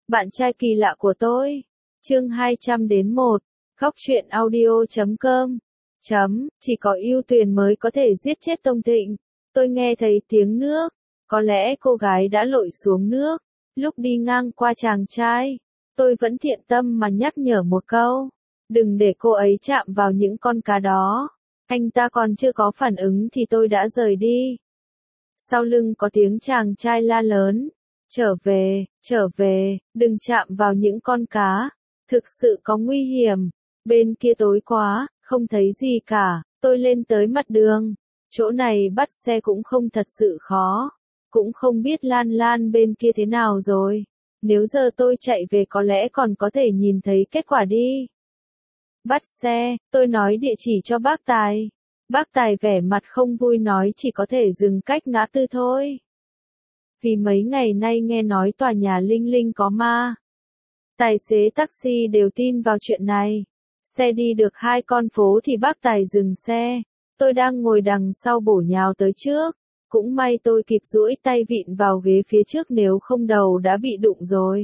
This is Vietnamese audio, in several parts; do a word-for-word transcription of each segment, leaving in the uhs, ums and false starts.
Bạn trai kỳ lạ của tôi. Chương hai trăm đến một. Khóc chuyện audio chấm com. Chấm, chỉ có ưu tuyền mới có thể giết chết Tông Thịnh. Tôi nghe thấy tiếng nước. Có lẽ cô gái đã lội xuống nước. Lúc đi ngang qua chàng trai, tôi vẫn thiện tâm mà nhắc nhở một câu. Đừng để cô ấy chạm vào những con cá đó. Anh ta còn chưa có phản ứng thì tôi đã rời đi. Sau lưng có tiếng chàng trai la lớn. Trở về, trở về, đừng chạm vào những con cá. Thực sự có nguy hiểm. Bên kia tối quá, không thấy gì cả. Tôi lên tới mặt đường. Chỗ này bắt xe cũng không thật sự khó. Cũng không biết Lan Lan bên kia thế nào rồi. Nếu giờ tôi chạy về có lẽ còn có thể nhìn thấy kết quả đi. Bắt xe, tôi nói địa chỉ cho bác Tài. Bác Tài vẻ mặt không vui nói chỉ có thể dừng cách ngã tư thôi. Vì mấy ngày nay nghe nói tòa nhà Linh Linh có ma. Tài xế taxi đều tin vào chuyện này. Xe đi được hai con phố thì bác Tài dừng xe. Tôi đang ngồi đằng sau bổ nhào tới trước. Cũng may tôi kịp duỗi tay vịn vào ghế phía trước nếu không đầu đã bị đụng rồi.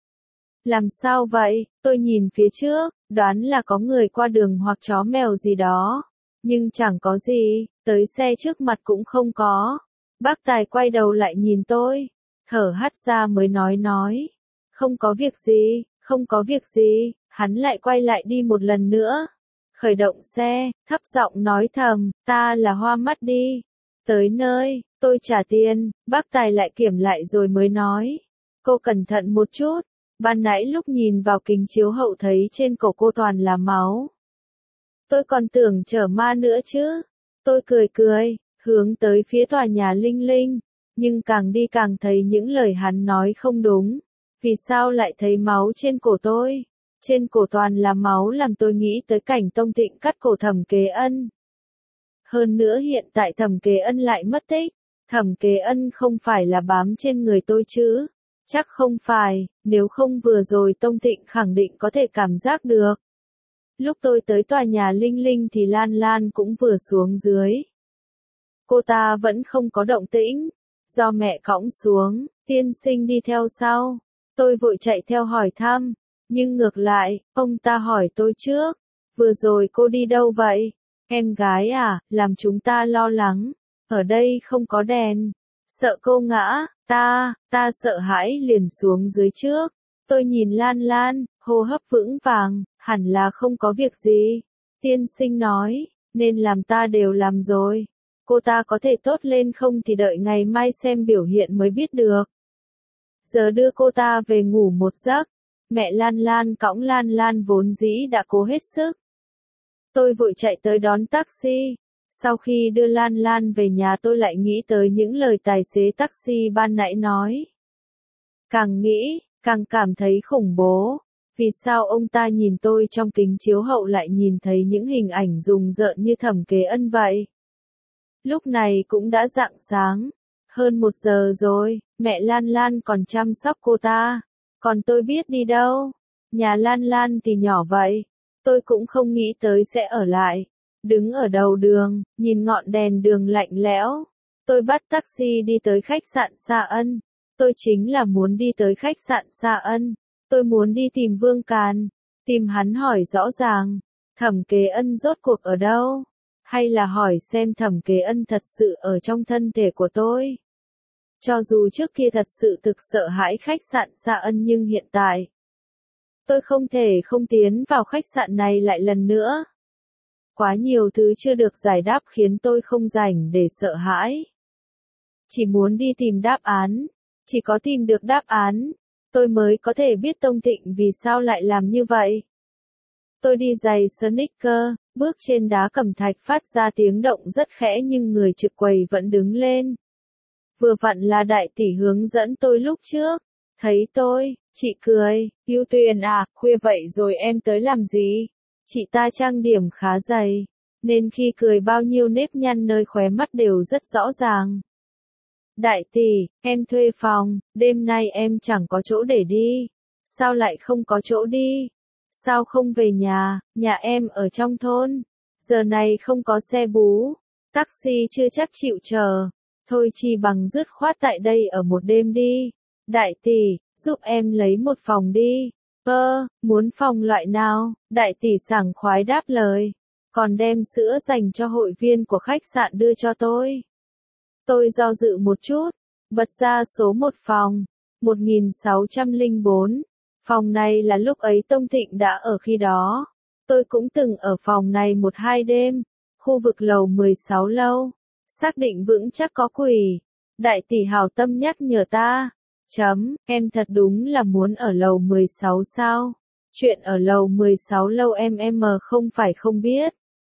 Làm sao vậy? Tôi nhìn phía trước, đoán là có người qua đường hoặc chó mèo gì đó. Nhưng chẳng có gì, tới xe trước mặt cũng không có. Bác Tài quay đầu lại nhìn tôi, thở hắt ra mới nói nói. Không có việc gì, không có việc gì, hắn lại quay lại đi một lần nữa. Khởi động xe, thấp giọng nói thầm, ta là Hoa Mắt đi. Tới nơi, tôi trả tiền, bác Tài lại kiểm lại rồi mới nói. Cô cẩn thận một chút, ban nãy lúc nhìn vào kính chiếu hậu thấy trên cổ cô toàn là máu. Tôi còn tưởng chở ma nữa chứ. Tôi cười cười, hướng tới phía tòa nhà Linh Linh, nhưng càng đi càng thấy những lời hắn nói không đúng. Vì sao lại thấy máu trên cổ tôi? Trên cổ toàn là máu làm tôi nghĩ tới cảnh Tông Thịnh cắt cổ Thẩm Kế Ân. Hơn nữa hiện tại Thẩm Kế Ân lại mất tích. Thẩm Kế Ân không phải là bám trên người tôi chứ? Chắc không phải, nếu không vừa rồi Tông Thịnh khẳng định có thể cảm giác được. Lúc tôi tới tòa nhà Linh Linh thì Lan Lan cũng vừa xuống dưới. Cô ta vẫn không có động tĩnh. Do mẹ cõng xuống, tiên sinh đi theo sau. Tôi vội chạy theo hỏi thăm. Nhưng ngược lại, ông ta hỏi tôi trước. Vừa rồi cô đi đâu vậy? Em gái à, làm chúng ta lo lắng. Ở đây không có đèn. Sợ cô ngã, ta, ta sợ hãi liền xuống dưới trước. Tôi nhìn Lan Lan, hô hấp vững vàng, hẳn là không có việc gì. Tiên sinh nói, nên làm ta đều làm rồi. Cô ta có thể tốt lên không thì đợi ngày mai xem biểu hiện mới biết được. Giờ đưa cô ta về ngủ một giấc. Mẹ Lan Lan cõng Lan Lan vốn dĩ đã cố hết sức. Tôi vội chạy tới đón taxi. Sau khi đưa Lan Lan về nhà tôi lại nghĩ tới những lời tài xế taxi ban nãy nói. Càng nghĩ, càng cảm thấy khủng bố. Vì sao ông ta nhìn tôi trong kính chiếu hậu lại nhìn thấy những hình ảnh rùng rợn như Thẩm Kế Ân vậy? Lúc này cũng đã rạng sáng. Hơn một giờ rồi, mẹ Lan Lan còn chăm sóc cô ta. Còn tôi biết đi đâu. Nhà Lan Lan thì nhỏ vậy. Tôi cũng không nghĩ tới sẽ ở lại. Đứng ở đầu đường, nhìn ngọn đèn đường lạnh lẽo. Tôi bắt taxi đi tới khách sạn Sa Ân. Tôi chính là muốn đi tới khách sạn Sa Ân. Tôi muốn đi tìm Vương Càn. Tìm hắn hỏi rõ ràng. Thẩm Kế Ân rốt cuộc ở đâu? Hay là hỏi xem Thẩm Kế Ân thật sự ở trong thân thể của tôi? Cho dù trước kia thật sự thực sợ hãi khách sạn Sa Ân nhưng hiện tại. Tôi không thể không tiến vào khách sạn này lại lần nữa. Quá nhiều thứ chưa được giải đáp khiến tôi không rảnh để sợ hãi. Chỉ muốn đi tìm đáp án. Chỉ có tìm được đáp án, tôi mới có thể biết Tông Thịnh vì sao lại làm như vậy. Tôi đi giày sneaker, bước trên đá cẩm thạch phát ra tiếng động rất khẽ nhưng người trực quầy vẫn đứng lên. Vừa vặn là đại tỷ hướng dẫn tôi lúc trước. Thấy tôi, chị cười, Ưu Tuyền à, khuya vậy rồi em tới làm gì? Chị ta trang điểm khá dày, nên khi cười bao nhiêu nếp nhăn nơi khóe mắt đều rất rõ ràng. Đại tỷ, em thuê phòng, đêm nay em chẳng có chỗ để đi. Sao lại không có chỗ đi? Sao không về nhà, nhà em ở trong thôn. Giờ này không có xe bú, taxi chưa chắc chịu chờ. Thôi chi bằng dứt khoát tại đây ở một đêm đi. Đại tỷ, giúp em lấy một phòng đi. Ơ, muốn phòng loại nào? Đại tỷ sảng khoái đáp lời. Còn đem sữa dành cho hội viên của khách sạn đưa cho tôi. Tôi do dự một chút, bật ra số một phòng, một nghìn sáu trăm lẻ bốn. Phòng này là lúc ấy Tông Thịnh đã ở khi đó. Tôi cũng từng ở phòng này một hai đêm, khu vực lầu mười sáu lâu. Xác định vững chắc có quỷ. Đại tỷ hào tâm nhắc nhở ta. Chấm, em thật đúng là muốn ở lầu mười sáu sao? Chuyện ở lầu mười sáu lâu em em không phải không biết.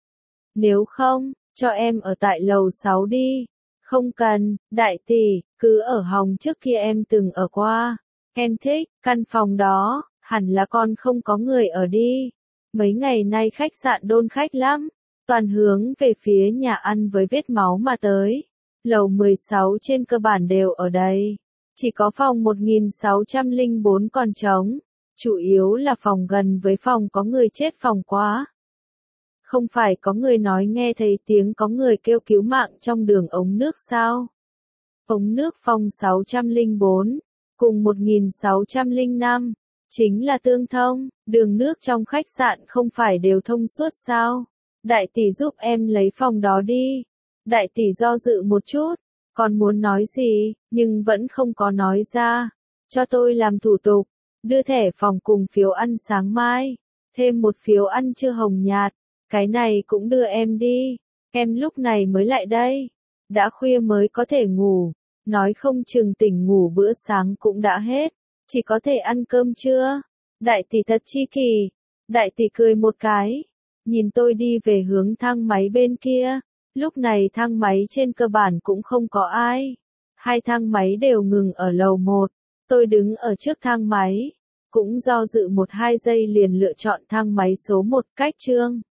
Nếu không, cho em ở tại lầu sáu đi. Không cần, đại tỷ, cứ ở hòng trước kia em từng ở qua. Em thích, căn phòng đó, hẳn là con không có người ở đi. Mấy ngày nay khách sạn đôn khách lắm, toàn hướng về phía nhà ăn với vết máu mà tới. Lầu mười sáu trên cơ bản đều ở đây. Chỉ có phòng một nghìn sáu trăm lẻ bốn còn trống. Chủ yếu là phòng gần với phòng có người chết phòng quá. Không phải có người nói nghe thấy tiếng có người kêu cứu mạng trong đường ống nước sao? Ống nước phòng sáu trăm lẻ bốn, cùng một nghìn sáu trăm lẻ năm, chính là tương thông, đường nước trong khách sạn không phải đều thông suốt sao? Đại tỷ giúp em lấy phòng đó đi. Đại tỷ do dự một chút, còn muốn nói gì, nhưng vẫn không có nói ra. Cho tôi làm thủ tục, đưa thẻ phòng cùng phiếu ăn sáng mai, thêm một phiếu ăn trưa hồng nhạt. Cái này cũng đưa em đi, em lúc này mới lại đây, đã khuya mới có thể ngủ, nói không chừng tỉnh ngủ bữa sáng cũng đã hết, chỉ có thể ăn cơm trưa. Đại tỷ thật chi kỳ, đại tỷ cười một cái, nhìn tôi đi về hướng thang máy bên kia, lúc này thang máy trên cơ bản cũng không có ai, hai thang máy đều ngừng ở lầu một, tôi đứng ở trước thang máy, cũng do dự một hai giây liền lựa chọn thang máy số một cách Trương.